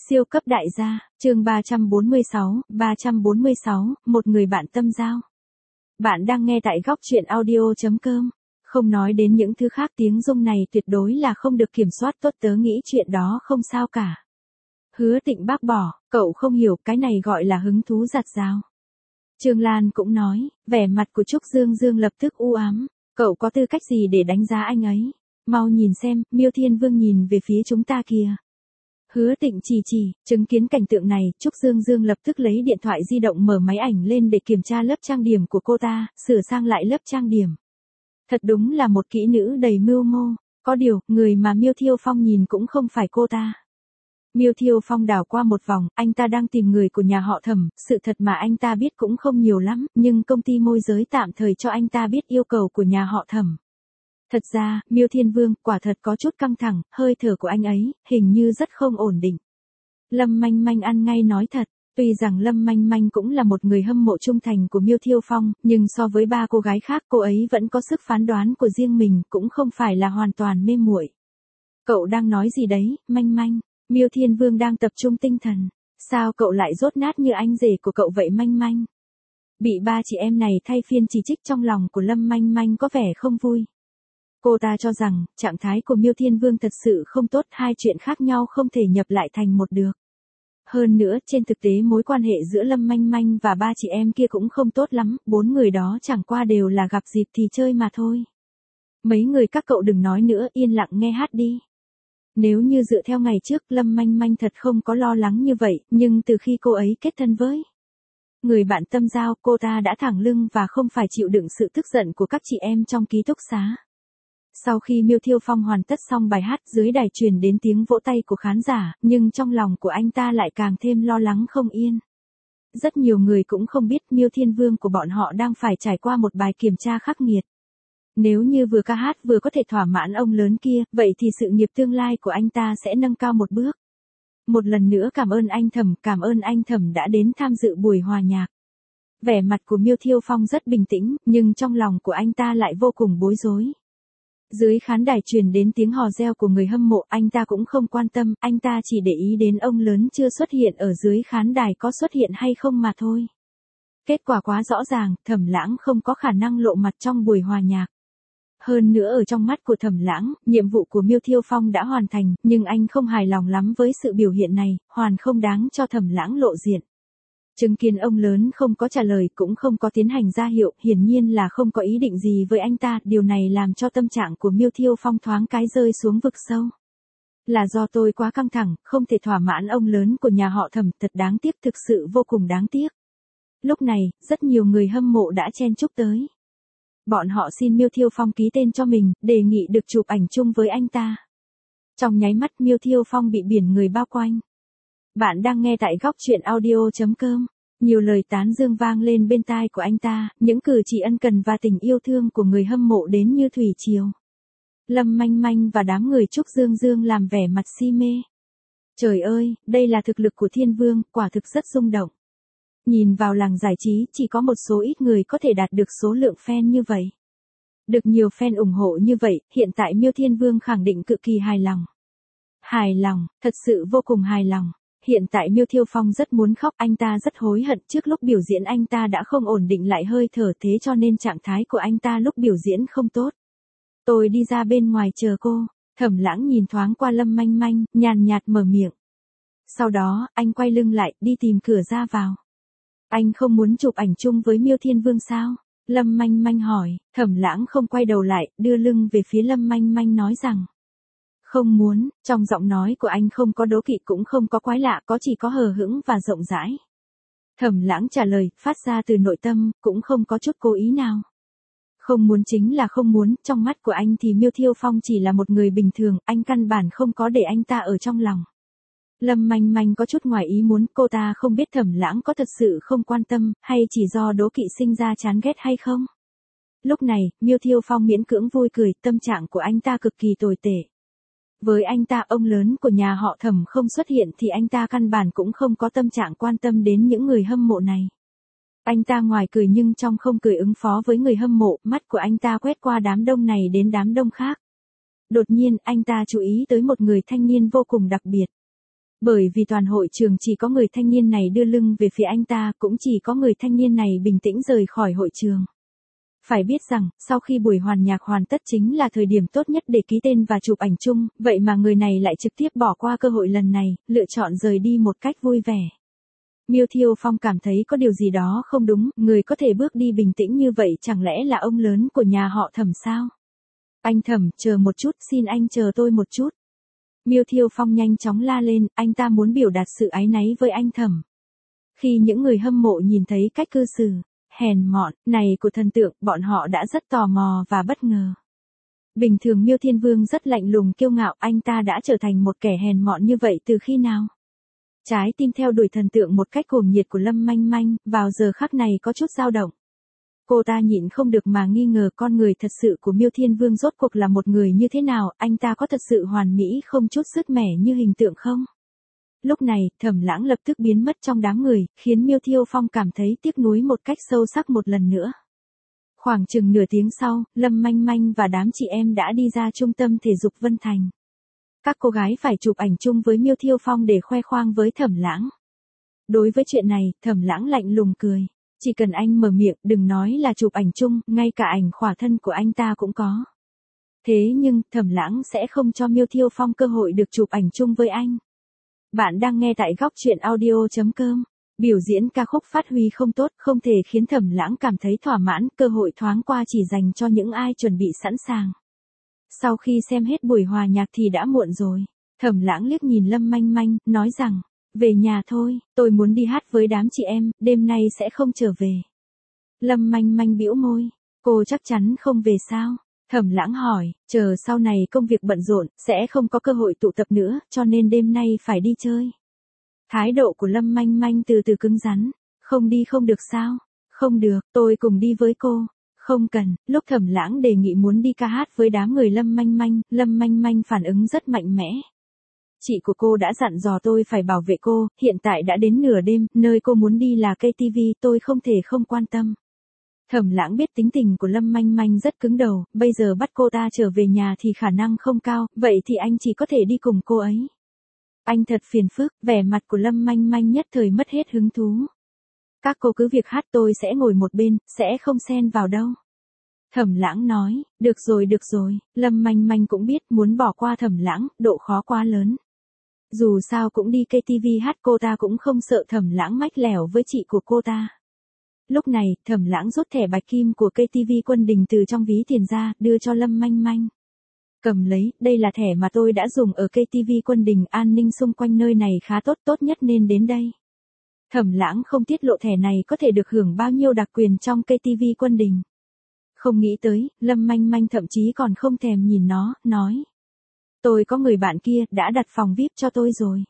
Siêu cấp đại gia, chương 346, một người bạn tâm giao. Bạn đang nghe tại góc truyện audio.com. Không nói đến những thứ khác, tiếng Dung này tuyệt đối là không được kiểm soát tốt, tớ nghĩ chuyện đó không sao cả. Hứa Tịnh bác bỏ, cậu không hiểu, cái này gọi là hứng thú giặt rào. Trương Lan cũng nói, vẻ mặt của Trúc Dương Dương lập tức u ám, cậu có tư cách gì để đánh giá anh ấy? Mau nhìn xem, Miêu Thiên Vương nhìn về phía chúng ta kìa. Hứa Tịnh chỉ, chứng kiến cảnh tượng này, Trúc Dương Dương lập tức lấy điện thoại di động mở máy ảnh lên để kiểm tra lớp trang điểm của cô ta, sửa sang lại lớp trang điểm. Thật đúng là một kỹ nữ đầy mưu mô, có điều, người mà Miêu Thiêu Phong nhìn cũng không phải cô ta. Miêu Thiêu Phong đảo qua một vòng, anh ta đang tìm người của nhà họ Thẩm, sự thật mà anh ta biết cũng không nhiều lắm, nhưng công ty môi giới tạm thời cho anh ta biết yêu cầu của nhà họ Thẩm. Thật ra, Miêu Thiên Vương quả thật có chút căng thẳng, hơi thở của anh ấy, hình như rất không ổn định. Lâm Manh Manh ăn ngay nói thật, tuy rằng Lâm Manh Manh cũng là một người hâm mộ trung thành của Miêu Thiêu Phong, nhưng so với ba cô gái khác cô ấy vẫn có sức phán đoán của riêng mình, cũng không phải là hoàn toàn mê muội. Cậu đang nói gì đấy, Manh Manh? Miêu Thiên Vương đang tập trung tinh thần. Sao cậu lại dốt nát như anh rể của cậu vậy Manh Manh? Bị ba chị em này thay phiên chỉ trích trong lòng của Lâm Manh Manh có vẻ không vui. Cô ta cho rằng, trạng thái của Miêu Thiên Vương thật sự không tốt, hai chuyện khác nhau không thể nhập lại thành một được. Hơn nữa, trên thực tế mối quan hệ giữa Lâm Manh Manh và ba chị em kia cũng không tốt lắm, bốn người đó chẳng qua đều là gặp dịp thì chơi mà thôi. Mấy người các cậu đừng nói nữa, yên lặng nghe hát đi. Nếu như dựa theo ngày trước, Lâm Manh Manh thật không có lo lắng như vậy, nhưng từ khi cô ấy kết thân với người bạn tâm giao, cô ta đã thẳng lưng và không phải chịu đựng sự tức giận của các chị em trong ký túc xá. Sau khi Miêu Thiêu Phong hoàn tất xong bài hát, dưới đài truyền đến tiếng vỗ tay của khán giả, nhưng trong lòng của anh ta lại càng thêm lo lắng không yên. Rất nhiều người cũng không biết Miêu Thiên Vương của bọn họ đang phải trải qua một bài kiểm tra khắc nghiệt. Nếu như vừa ca hát vừa có thể thỏa mãn ông lớn kia, vậy thì sự nghiệp tương lai của anh ta sẽ nâng cao một bước. Một lần nữa cảm ơn anh Thẩm đã đến tham dự buổi hòa nhạc. Vẻ mặt của Miêu Thiêu Phong rất bình tĩnh, nhưng trong lòng của anh ta lại vô cùng bối rối. Dưới khán đài truyền đến tiếng hò reo của người hâm mộ, anh ta cũng không quan tâm, anh ta chỉ để ý đến ông lớn chưa xuất hiện ở dưới khán đài có xuất hiện hay không mà thôi. Kết quả quá rõ ràng, Thẩm Lãng không có khả năng lộ mặt trong buổi hòa nhạc. Hơn nữa ở trong mắt của Thẩm Lãng, nhiệm vụ của Miêu Thiêu Phong đã hoàn thành, nhưng anh không hài lòng lắm với sự biểu hiện này, hoàn không đáng cho Thẩm Lãng lộ diện. Chứng kiến ông lớn không có trả lời cũng không có tiến hành ra hiệu, hiển nhiên là không có ý định gì với anh ta, điều này làm cho tâm trạng của Miêu Thiêu Phong thoáng cái rơi xuống vực sâu. Là do tôi quá căng thẳng, không thể thỏa mãn ông lớn của nhà họ Thẩm, thật đáng tiếc, thực sự vô cùng đáng tiếc. Lúc này, rất nhiều người hâm mộ đã chen chúc tới. Bọn họ xin Miêu Thiêu Phong ký tên cho mình, đề nghị được chụp ảnh chung với anh ta. Trong nháy mắt Miêu Thiêu Phong bị biển người bao quanh. Bạn đang nghe tại góc truyện audio.com. Nhiều lời tán dương vang lên bên tai của anh ta, những cử chỉ ân cần và tình yêu thương của người hâm mộ đến như thủy triều. Lâm Manh Manh và đám người Trúc Dương Dương làm vẻ mặt si mê. Trời ơi, đây là thực lực của Thiên Vương, quả thực rất rung động. Nhìn vào làng giải trí, chỉ có một số ít người có thể đạt được số lượng fan như vậy. Được nhiều fan ủng hộ như vậy, hiện tại Miêu Thiên Vương khẳng định cực kỳ hài lòng. Hài lòng, thật sự vô cùng hài lòng. Hiện tại Miêu Thiêu Phong rất muốn khóc, anh ta rất hối hận, trước lúc biểu diễn anh ta đã không ổn định lại hơi thở, thế cho nên trạng thái của anh ta lúc biểu diễn không tốt. Tôi đi ra bên ngoài chờ cô. Thẩm Lãng nhìn thoáng qua Lâm Manh Manh, nhàn nhạt mở miệng. Sau đó, anh quay lưng lại, đi tìm cửa ra vào. Anh không muốn chụp ảnh chung với Miêu Thiên Vương sao? Lâm Manh Manh hỏi. Thẩm Lãng không quay đầu lại, đưa lưng về phía Lâm Manh Manh nói rằng. Không muốn, trong giọng nói của anh không có đố kỵ cũng không có quái lạ, có chỉ có hờ hững và rộng rãi. Thẩm Lãng trả lời, phát ra từ nội tâm, cũng không có chút cố ý nào. Không muốn chính là không muốn, trong mắt của anh thì Miêu Thiêu Phong chỉ là một người bình thường, anh căn bản không có để anh ta ở trong lòng. Lâm Manh Manh có chút ngoài ý muốn, cô ta không biết Thẩm Lãng có thật sự không quan tâm, hay chỉ do đố kỵ sinh ra chán ghét hay không. Lúc này, Miêu Thiêu Phong miễn cưỡng vui cười, tâm trạng của anh ta cực kỳ tồi tệ. Với anh ta, ông lớn của nhà họ Thẩm không xuất hiện thì anh ta căn bản cũng không có tâm trạng quan tâm đến những người hâm mộ này. Anh ta ngoài cười nhưng trong không cười ứng phó với người hâm mộ, mắt của anh ta quét qua đám đông này đến đám đông khác. Đột nhiên, anh ta chú ý tới một người thanh niên vô cùng đặc biệt. Bởi vì toàn hội trường chỉ có người thanh niên này đưa lưng về phía anh ta, cũng chỉ có người thanh niên này bình tĩnh rời khỏi hội trường. Phải biết rằng, sau khi buổi hoàn nhạc hoàn tất chính là thời điểm tốt nhất để ký tên và chụp ảnh chung, vậy mà người này lại trực tiếp bỏ qua cơ hội lần này, lựa chọn rời đi một cách vui vẻ. Miêu Thiêu Phong cảm thấy có điều gì đó không đúng, người có thể bước đi bình tĩnh như vậy chẳng lẽ là ông lớn của nhà họ Thẩm sao? Anh Thẩm, chờ một chút, xin anh chờ tôi một chút. Miêu Thiêu Phong nhanh chóng la lên, anh ta muốn biểu đạt sự áy náy với anh Thẩm. Khi những người hâm mộ nhìn thấy cách cư xử hèn mọn này của thần tượng, bọn họ đã rất tò mò và bất ngờ. Bình thường Miêu Thiên Vương rất lạnh lùng kiêu ngạo, anh ta đã trở thành một kẻ hèn mọn như vậy từ khi nào? Trái tim theo đuổi thần tượng một cách cuồng nhiệt của Lâm Manh Manh, vào giờ khắc này có chút dao động. Cô ta nhịn không được mà nghi ngờ con người thật sự của Miêu Thiên Vương rốt cuộc là một người như thế nào, anh ta có thật sự hoàn mỹ không chút sứt mẻ như hình tượng không? Lúc này, Thẩm Lãng lập tức biến mất trong đám người, khiến Miêu Thiêu Phong cảm thấy tiếc nuối một cách sâu sắc một lần nữa. Khoảng chừng nửa tiếng sau, Lâm Manh Manh và đám chị em đã đi ra trung tâm thể dục Vân Thành. Các cô gái phải chụp ảnh chung với Miêu Thiêu Phong để khoe khoang với Thẩm Lãng. Đối với chuyện này, Thẩm Lãng lạnh lùng cười. Chỉ cần anh mở miệng, đừng nói là chụp ảnh chung, ngay cả ảnh khỏa thân của anh ta cũng có. Thế nhưng, Thẩm Lãng sẽ không cho Miêu Thiêu Phong cơ hội được chụp ảnh chung với anh. Bạn đang nghe tại góc truyện audio.com. Biểu diễn ca khúc phát huy không tốt, không thể khiến Thẩm Lãng cảm thấy thỏa mãn, cơ hội thoáng qua chỉ dành cho những ai chuẩn bị sẵn sàng. Sau khi xem hết buổi hòa nhạc thì đã muộn rồi. Thẩm Lãng liếc nhìn Lâm Manh Manh, nói rằng, về nhà thôi, tôi muốn đi hát với đám chị em, đêm nay sẽ không trở về. Lâm Manh Manh bĩu môi, cô chắc chắn không về sao? Thẩm Lãng hỏi, chờ sau này công việc bận rộn, sẽ không có cơ hội tụ tập nữa, cho nên đêm nay phải đi chơi. Thái độ của Lâm Manh Manh từ từ cứng rắn, không đi không được sao? Không được, tôi cùng đi với cô. Không cần, lúc Thẩm Lãng đề nghị muốn đi ca hát với đám người Lâm Manh Manh phản ứng rất mạnh mẽ. Chị của cô đã dặn dò tôi phải bảo vệ cô, hiện tại đã đến nửa đêm, nơi cô muốn đi là KTV, tôi không thể không quan tâm. Thẩm Lãng biết tính tình của Lâm Manh Manh rất cứng đầu, bây giờ bắt cô ta trở về nhà thì khả năng không cao, vậy thì anh chỉ có thể đi cùng cô ấy. Anh thật phiền phức, vẻ mặt của Lâm Manh Manh nhất thời mất hết hứng thú. Các cô cứ việc hát, tôi sẽ ngồi một bên, sẽ không xen vào đâu. Thẩm Lãng nói, được rồi, Lâm Manh Manh cũng biết muốn bỏ qua Thẩm Lãng, độ khó quá lớn. Dù sao cũng đi KTV hát, cô ta cũng không sợ Thẩm Lãng mách lẻo với chị của cô ta. Lúc này, Thẩm Lãng rút thẻ bạch kim của KTV Quân Đình từ trong ví tiền ra, đưa cho Lâm Manh Manh. Cầm lấy, đây là thẻ mà tôi đã dùng ở KTV Quân Đình, an ninh xung quanh nơi này khá tốt, tốt nhất nên đến đây. Thẩm Lãng không tiết lộ thẻ này có thể được hưởng bao nhiêu đặc quyền trong KTV Quân Đình. Không nghĩ tới, Lâm Manh Manh thậm chí còn không thèm nhìn nó, nói. Tôi có người bạn kia, đã đặt phòng VIP cho tôi rồi.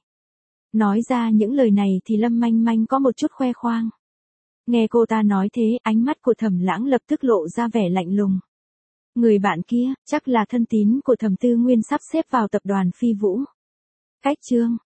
Nói ra những lời này thì Lâm Manh Manh có một chút khoe khoang. Nghe cô ta nói thế, ánh mắt của Thẩm Lãng lập tức lộ ra vẻ lạnh lùng. Người bạn kia, chắc là thân tín của Thẩm Tư Nguyên sắp xếp vào tập đoàn Phi Vũ. Cách chương.